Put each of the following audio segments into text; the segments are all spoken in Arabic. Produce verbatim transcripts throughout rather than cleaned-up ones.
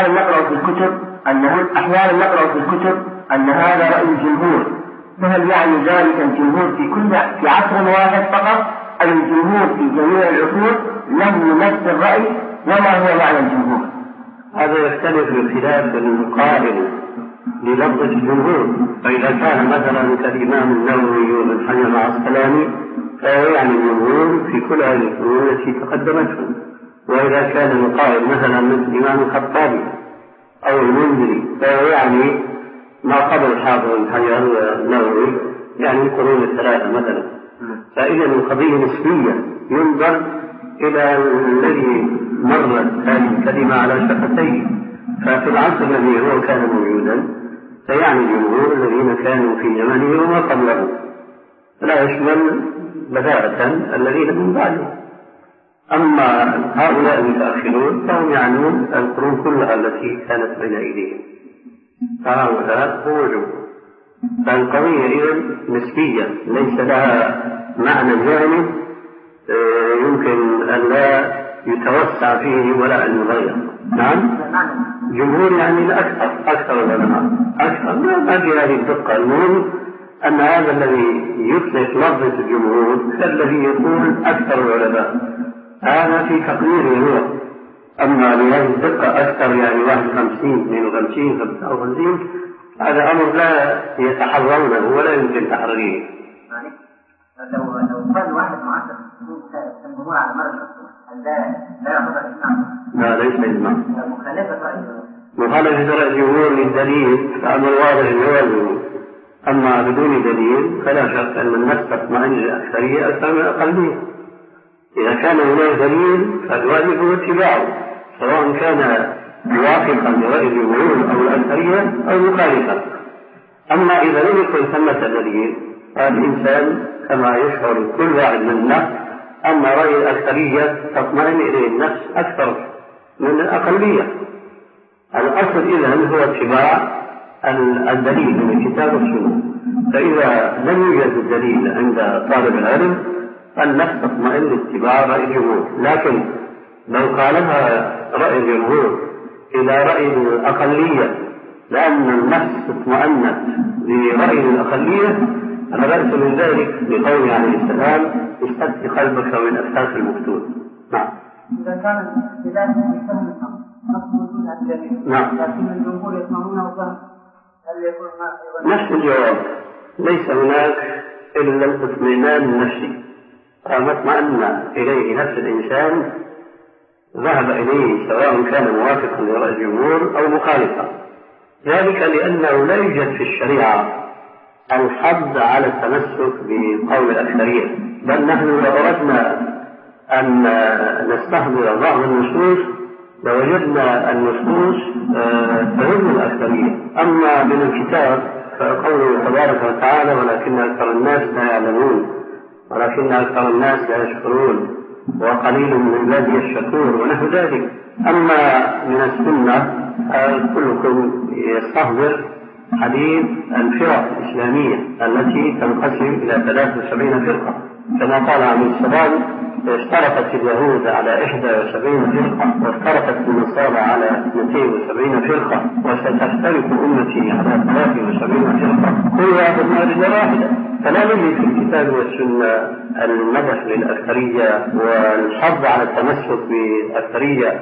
نقرأ في الكتب أنه أحيانا نقرأ في الكتب أن هذا رأي الجمهور، فهل يعني ذلك الجمهور في كل في عصر واحد فقط، أو الجمهور في جميع العصور له نفس الرأي؟ وما هو معنى الجمهور؟ هذا يختلف باختلاف القائل للفظ الجمهور، فإذا كان مثلا كالإمام النووي وابن حجر العسقلاني فهو يعني الجمهور في كل هذه الفنون التي تقدمته، وإذا كان القائل مثلا مثل الإمام الخطابي أو المنذري فهو يعني ما قبل الحافظ ابن حجر النووي، يعني القرون الثلاثة مثلا. فإذا القضية نسبية، ينظر إلى الذي مرت هذه الكلمة على شفتين. ففي العصر الذي هو كان موجودا فيعني الجمهور الذين كانوا في زمنه وما قبله، لا يشمل بذاءة الذين من بعده. أما هؤلاء المتأخرون فهم يعنون القرون كلها التي كانت بين أيديهم، فهؤلاء هو جمهور. فالقضية إذن نسبية ليس لها معنى جامد يمكن أن لا يتوسع فيه ولا أن يغير. نعم، جمهور يعني الأكثر، أكثر العلماء، أكثر ما في هذه الدقة. المهم أن هذا الذي يطلق لفظة الجمهور الذي يقول أكثر العلماء، هذا في تقديره هو. أما بهذه الدقة أكثر يعني واحد وخمسين اثنين وخمسين خمسة وخمسين، هذا أمر لا يتحرونه ولا يمكن تحريره. لو لو قال واحد معاصر الجمهور على مر العصور لا لا يعتبر إجماع؟ لا، ليس إجماع. مخالفة رأي مخالفة رأي الجمهور للدليل فأمر واضح جوازه، أما بدون دليل فلا شك أن النفس تطمئن للأكثرية أكثر من الأقلية. إذا كان هناك دليل فالواجب هو اتباعه، سواء كان موافقا لرأي الجمهور أو الأكثرية أو مخالفا. أما إذا لم يكن ثمة دليل فالإنسان كما يشعر كل واحد منا أن رأي الأكثرية تطمئن إليه النفس أكثر من الأقلية. الأصل إذن هو اتباع الدليل من الكتاب والسنة. فإذا لم يوجد الدليل عند طالب العلم النفس تطمئن لاتباع رأي الجمهور. لكن لو خالفها رأي الجمهور إلى رأي الأقلية لأن النفس اطمأنت لرأي الأقلية فلا بأس من ذلك، بقوله عليه السلام استفتي قلبك من أفتاك المفتون. نعم. إذا كان اختلاف في فهم الأمر نفس وجود الدليل، نعم، لكن الجمهور يفهمونه فهم، هل يكون نفس الجواب؟ ليس هناك إلا الاطمئنان النفسي، فما اطمأن إليه نفس الإنسان ذهب إليه سواء كان موافقا لرأي الجمهور أو مخالفا. ذلك لأنه لا يوجد في الشريعة الحض على التمسك بقول الأكثرية، بل نحن لو أردنا أن نستحضر بعض النصوص لوجدنا النصوص تهم الأكثرية. أما من الكتاب فقوله تبارك وتعالى ولكن أكثر الناس لا يعلمون ولكن أكثر الناس لا يشكرون وقليل من عبادي الشكور ونحو ذلك. أما من السنة كلكم يستحضر حديث الفرق الإسلامية التي تنقسم إلى ثلاث وسبعين فرقة، كما قال عليه السلام افترقت اليهود على إحدى وسبعين فرقة وافترقت النصارى على اثنتين وسبعين فرقة وستفترق أمتي على ثلاث وسبعين فرقة كلها في النار إلا واحدة. فلا نجد في الكتاب والسنة المدح للأكثرية والحظ على التمسك بالأكثرية.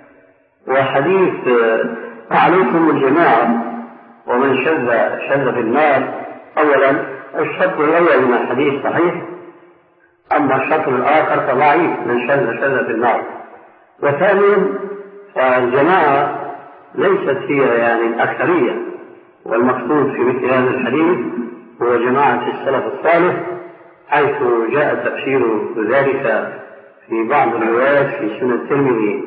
وحديث عليكم الجماعة ومن شذ شذ في النار، أولا الشرط الأول من الحديث صحيح، أما الشرط الآخر فضعيف من شذ شذ في النار. وثانيا فالجماعة ليست هي يعني الأكثرية، والمقصود في مثل هذا الحديث هو جماعة السلف الصالح، حيث جاء تفسير ذلك في بعض الروايات في سنة الترمذي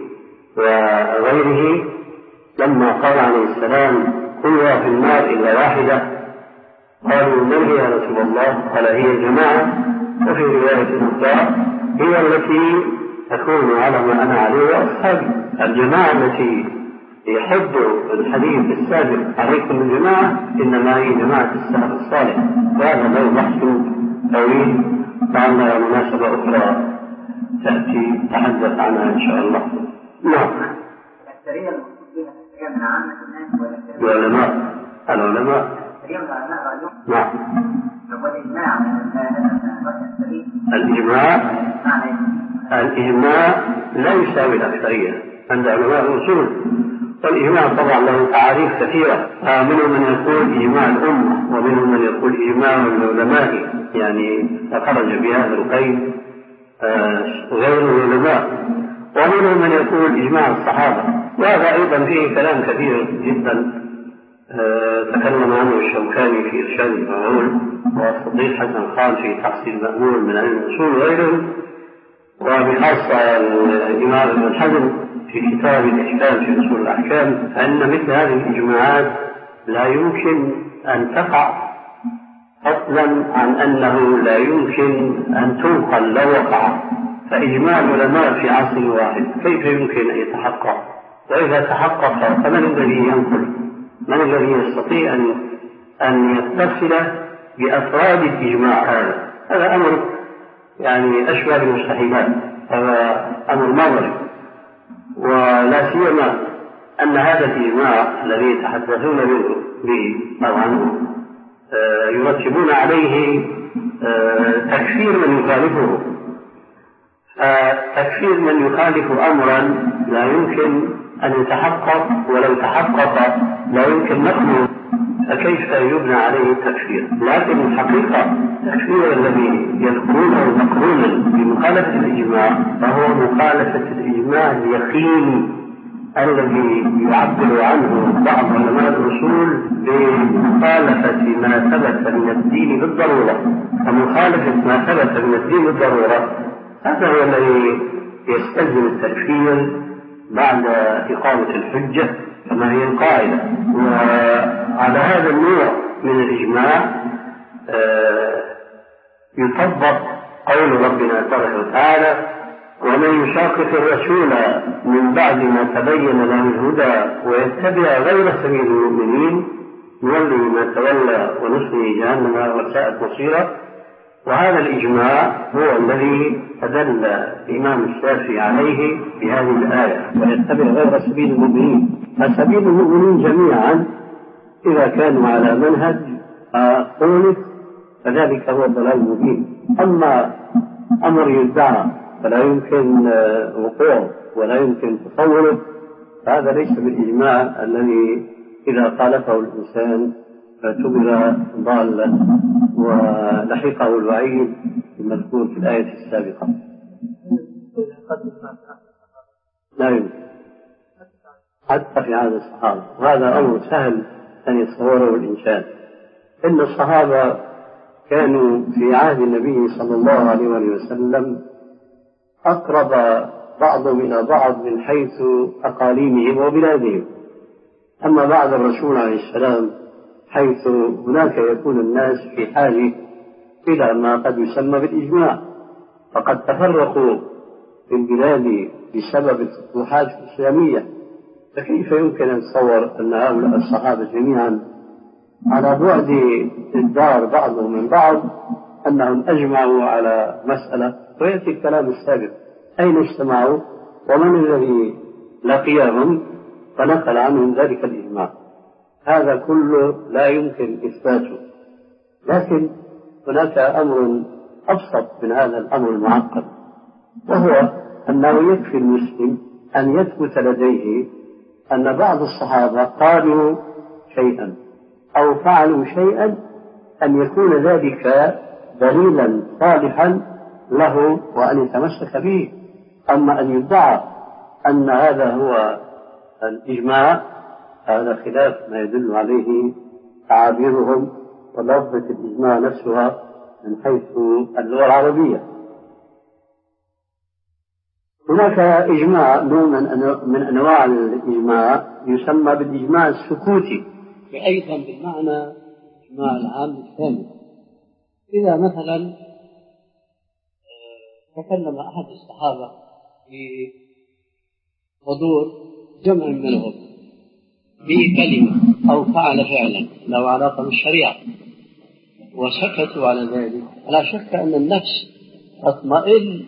وغيره لما قال عليه السلام كلها في النار إلا واحدة، قالوا من هي يا رسول الله؟ قال هي الجماعة. وفي رواية أخرى هي التي تكون على ما أنا عليه وأصحابي. الجماعة التي يحب الحديث السابق عليكم الجماعة إنما هي جماعة السلف الصالح، وهذا له بحث طويل لعل مناسبة أخرى تأتي تحدث عنها إن شاء الله. نعم. الأكثرية المقصود بها العلماء العلماء نعم. الإجماع الإجماع لا يساوي الأكثرية عند علماء الأصول، والإجماع طبعا له تعاريف كثيرة، منهم من يقول إجماع الأمة، ومنهم من يقول إجماع العلماء، يعني خرج بهذا القيد غير العلماء، ومنهم من يقول إجماع الصحابة، وهذا أيضا فيه كلام كثير جدا تكلم عنه الشوكاني في إرشاد المعول، والصديق حسن خان في تحصيل المأمول من علم الأصول وغيره، وبخاصة الإمام ابن حزم في كتاب الإحكام في أصول الأحكام، فإن مثل هذه الإجماعات لا يمكن أن تقع، فضلا عن أنه لا يمكن أن تنقل لو وقع. فإجماع العلماء في عصر واحد كيف يمكن أن يتحقق؟ وإذا تحقق فمن الذي ينقل؟ من الذي يستطيع أن أن يتصل بأفراد الإجماع هذا؟ هذا أمر يعني أشبه بالمستحيلات، هذا أمر نظري، ولا سيما أن هذا الإجماع الذي يتحدثون به أو عنه يرتبون عليه تكفير من يخالفه، فتكفير من يخالف أمرا لا يمكن أن يتحقق، ولو تحقق لا يمكن نقله، فكيف يبنى عليه التكفير؟ لكن الحقيقة التكفير الذي يذكرونه مقرونا بمخالفة الإجماع فهو مخالفة الإجماع اليقيني الذي يعبر عنه بعض علماء الأصول بمخالفة ما ثبت من الدين بالضرورة. فمخالفة ما ثبت من الدين بالضرورة هذا هو الذي يستلزم التكفير بعد إقامة الحجة كما هي القاعدة. وعلى هذا النوع من الإجماع يطبق قول ربنا تبارك وتعالى: ومن يشاقق الرسول من بعد ما تبين له الهدى ويتبع غير سبيل المؤمنين نولي ما تولى ونصلي جهنم وساءت مصيرا. وهذا الإجماع هو الذي أدل الإمام الشافعي عليه بهذه الآية: ويتبع غير سبيل المؤمنين. فسبيل المؤمنين جميعا إذا كانوا على منهج قوله فذلك هو الضلال المبين. أما أمر يدعى فلا يمكن وقوعه ولا يمكن تصوره فهذا ليس بالإجماع الذي إذا خالفه الإنسان فاعتبر ضالا ولحقه الوعيد المذكور في الآية السابقة. لا يمكن حتى في عهد الصحابة، وهذا أمر سهل أن يتصوره الإنسان. إن الصحابة كانوا في عهد النبي صلى الله عليه وسلم أقرب بعضهم إلى بعض من حيث أقاليمهم وبلادهم، أما بعد الرسول عليه السلام حيث هناك يكون الناس في حاجة إلى ما قد يسمى بالإجماع، فقد تفرقوا في البلاد بسبب الفتوحات الإسلامية، فكيف يمكن أن تصور أن هؤلاء الصحابة جميعا على بعد الدار بعضهم من بعض أنهم أجمعوا على مسألة؟ ويأتي الكلام السابق: أين اجتمعوا ومن الذي لقيهم فنقل عنهم ذلك الإجماع؟ هذا كله لا يمكن إثباته. لكن هناك أمر أبسط من هذا الأمر المعقد، وهو أنه يكفي المسلم أن يثبت لديه أن بعض الصحابة قالوا شيئا أو فعلوا شيئا، أن يكون ذلك دليلا صالحا له وأن يتمسك به. أما أن يدعى أن هذا هو الإجماع هذا خلاف ما يدل عليه تعابيرهم ولفظة الإجماع نفسها من حيث اللغة العربية. هناك إجماع نوع من أنواع الإجماع يسمى بالإجماع السكوتي، أيضا بالمعنى الإجماع العام الثاني. إذا مثلا تكلم أحد الصحابة في حضور جمع منهم بكلمة أو فعل فعلا له علاقة بالشريعة وسكتوا على ذلك، لا شك أن النفس تطمئن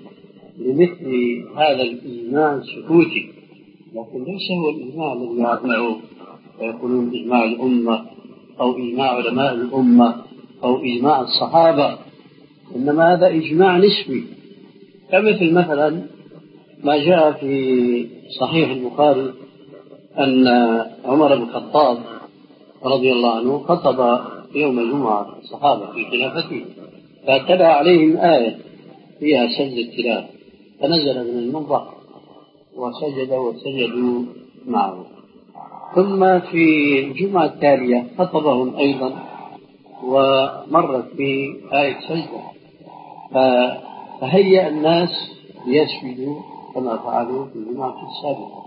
لمثل هذا الإجماع السكوتي، لكن ليس هو الإجماع الذي يعبر ويقولون إجماع الأمة أو إجماع علماء الأمة أو إجماع الصحابة، إنما هذا إجماع نسبي. كمثل مثلا ما جاء في صحيح البخاري أن عمر بن الخطاب رضي الله عنه خطب يوم الجمعة الصحابة في خلافته، فاتبع عليهم آية فيها سجد تلاوة، فنزل من المنبر وسجد وسجدوا معه. ثم في الجمعة التالية خطبهم أيضا ومرت في آية سجدة، فهيأ الناس ليسجدوا كما فعلوا في الجمعة السابقة،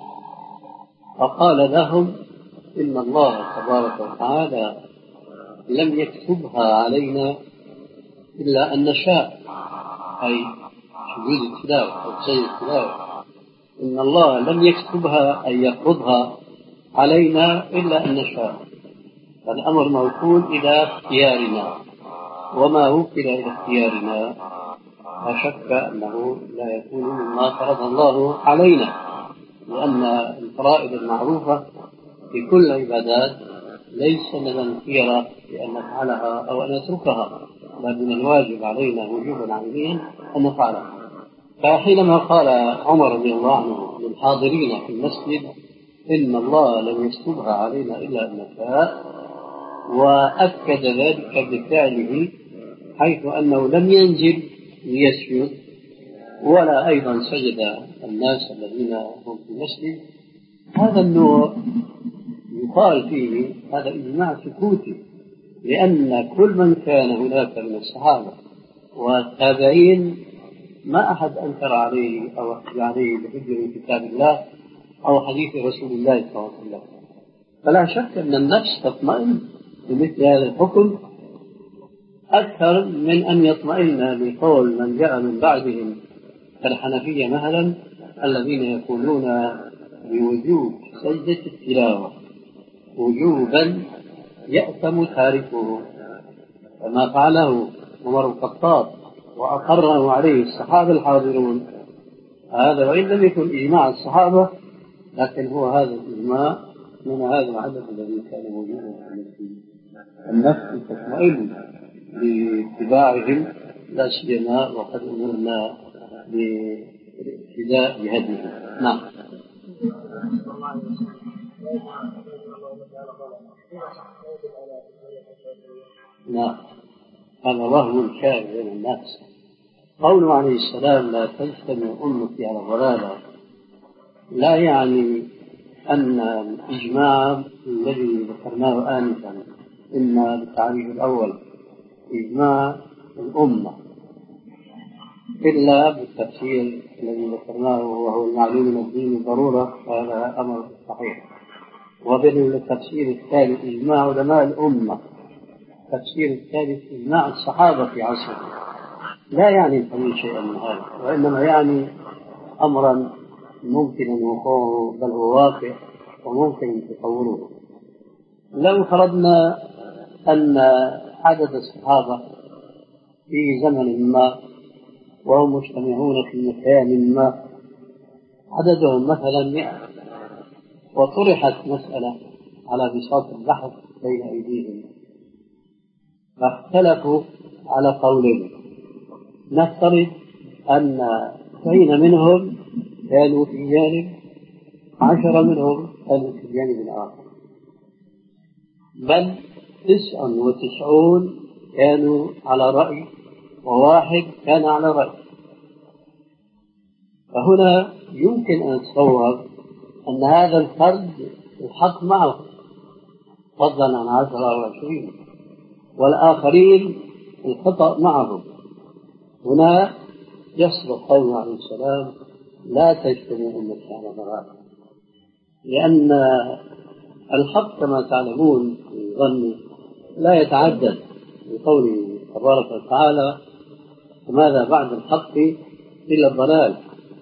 فقال لهم إن الله تبارك وتعالى لم يكتبها علينا إلا أن نشاء، أي سجود التلاوة أو سجد التلاوة، إن الله لم يكتبها أي يفرضها علينا إلا أن نشاء، فالأمر موكول إلى اختيارنا، وما وكل إلى اختيارنا لا شك أنه لا يكون مما فرض الله علينا، لأن الفرائض المعروفة في كل العبادات ليس لنا الخيرة بأن نفعلها أو أن نتركها، بل من الواجب علينا وجوبا عينيا أن نفعلها. فحينما قال عمر رضي الله عنه للحاضرين في المسجد إن الله لم يكتبها علينا إلا أن نشاء، وأكد ذلك بفعله، حيث أنه لم ينزل ليسجد ولا أيضا سجد الناس الذين هم في المسجد، هذا النوع يقال فيه هذا إجماع سكوتي، لأن كل من كان هناك من الصحابة والتابعين ما أحد أنكر عليه أو احتج عليه بحجة من كتاب الله أو حديث رسول الله صلى الله عليه وسلم. فلا شك أن النفس تطمئن بمثل هذا الحكم أكثر من أن يطمئن بقول من جاء من بعدهم كالحنفية مثلا الذين يقولون بوجوب سجدة التلاوة وجوبا يأثم تاركه، كما فعله عمر بن الخطاب وأقره عليه الصحابة الحاضرون. هذا وإن لم يكن إجماع الصحابة، لكن هو هذا الإجماع من هذا العدد الذي كان موجودا في المسجد. النفس تطمئن باتباعهم، لا سيما وقد أمرنا بالاقتداء بهديهم. نعم. نعم، هذا وهم شائع بين الناس. قوله عليه السلام لا تجتمع أمتي على ضلالة لا يعني أن الإجماع الذي ذكرناه آنفا إما بالتعريف الأول إجماع الأمة إلا بالتفسير الذي ذكرناه وهو المعلوم من الدين بالضرورة، هذا أمر صحيح. وبالتفسير الثالث إجماع علماء الأمة، التفسير الثالث إجماع الصحابة في عصره، لا يعني الحديث شيئا من هذا، وإنما يعني أمرا ممكن وقوعه بل هو واقع وممكن تصوره. لو فرضنا أن عدد الصحابة في زمن ما وهم مجتمعون في مكان ما عددهم مثلا مئة، وطرحت مسألة على بساط البحث بين أيديهم فاختلفوا على قولين، نفترض أن اثنين منهم كانوا في جانب، عشرة منهم كانوا في جانب آخر، بل تسعة وتسعون كانوا على رأي وواحد كان على رأي. فهنا يمكن أن نتصور أن هذا الفرد الحق معه فضلا عن عشرة أو عشرين، والآخرين الخطأ معهم. هنا يصدق قوله عليه السلام لا تجتمع أمتي على ضلالة، لأن الحق كما تعلمون في ظني لا يتعدد بقوله تبارك وتعالى وماذا بعد الحق إلا الضلال.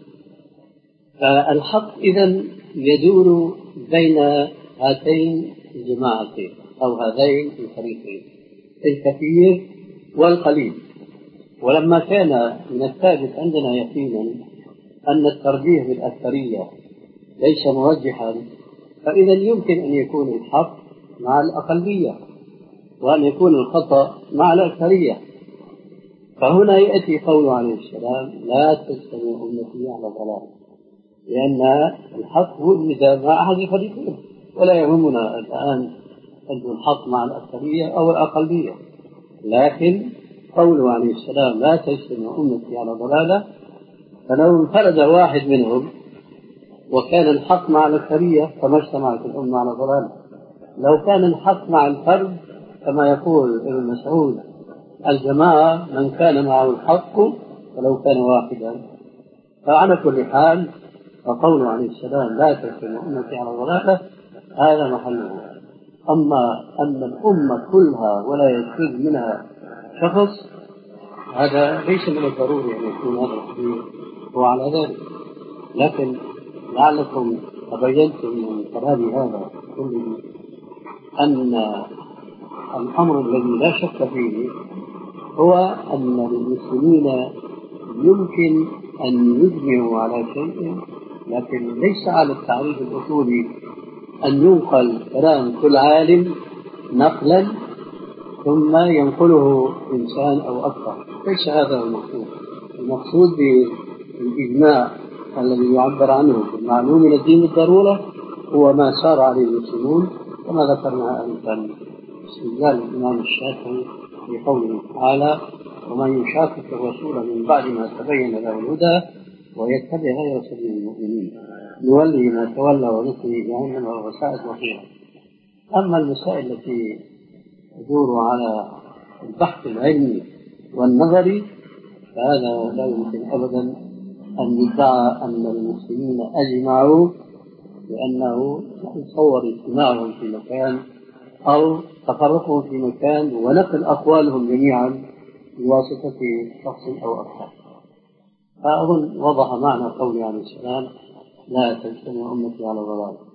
فالحق إذن يدور بين هاتين الجماعتين أو هذين الفريقين، الكثير والقليل. ولما كان من الثابت عندنا يقينا أن الترجيح بالأكثرية ليس مرجحا فإذا يمكن أن يكون الحق مع الأقلية وأن يكون الخطأ مع الأكثرية. فهنا يأتي قوله عليه السلام لا تجتمع أمتي على ضلال، لأن الحق وجد مع أحد الفريقين، ولا يهمنا الآن أن الحق مع الأكثرية أو الأقلية، لكن قوله عليه السلام لا تجتمع أمتي على ضلالة، فلو انفرد واحد منهم وكان الحق مع الأكثرية فما اجتمعت الأمة على ضلالة. لو كان الحق مع الفرد كما يقول ابن مسعود الجماعة من كان معه الحق ولو كان واحدا. فعلى كل حال فقوله عليه السلام لا تجتمع أمتي على ضلالة هذا محله. أما أن الأمة كلها ولا يجوز منها شخص هذا ليس من الضروري أن يكون هذا الحديث هو على ذلك، لكن لعلكم تبينتم من كلام هذا كله أن الأمر الذي لا شك فيه هو أن للمسلمين يمكن أن يجمعوا على شيء، لكن ليس على التعريف الأصولي أن ينقل كلام كل عالم نقلا ثم ينقله إنسان أو أكثر. ليس هذا المقصود. المقصود بالإجماع الذي يعبر عنه بالمعلوم من الدين بالضرورة هو ما سار عليه المسلمون، كما ذكرنا أنفا استدلال الإمام الشافعي في قوله تعالى ومن يشاقق الرسول من بعد ما تبين له الهدى ويتبع غير سبيل المؤمنين نولي ما تولى ونصله جهنم وساءت مصيرا. أما المسائل التي تدور على البحث العلمي والنظري فهذا لا يمكن أبدا أن يدعى أن المسلمين أجمعوا، لأنه يتصور اجتماعهم في مكان أو تفرقهم في مكان ونقل أقوالهم جميعا بواسطة شخص أو أكثر. فأظن وضح معنى قوله عليه السلام لا تجتمع أمتي على ضلال.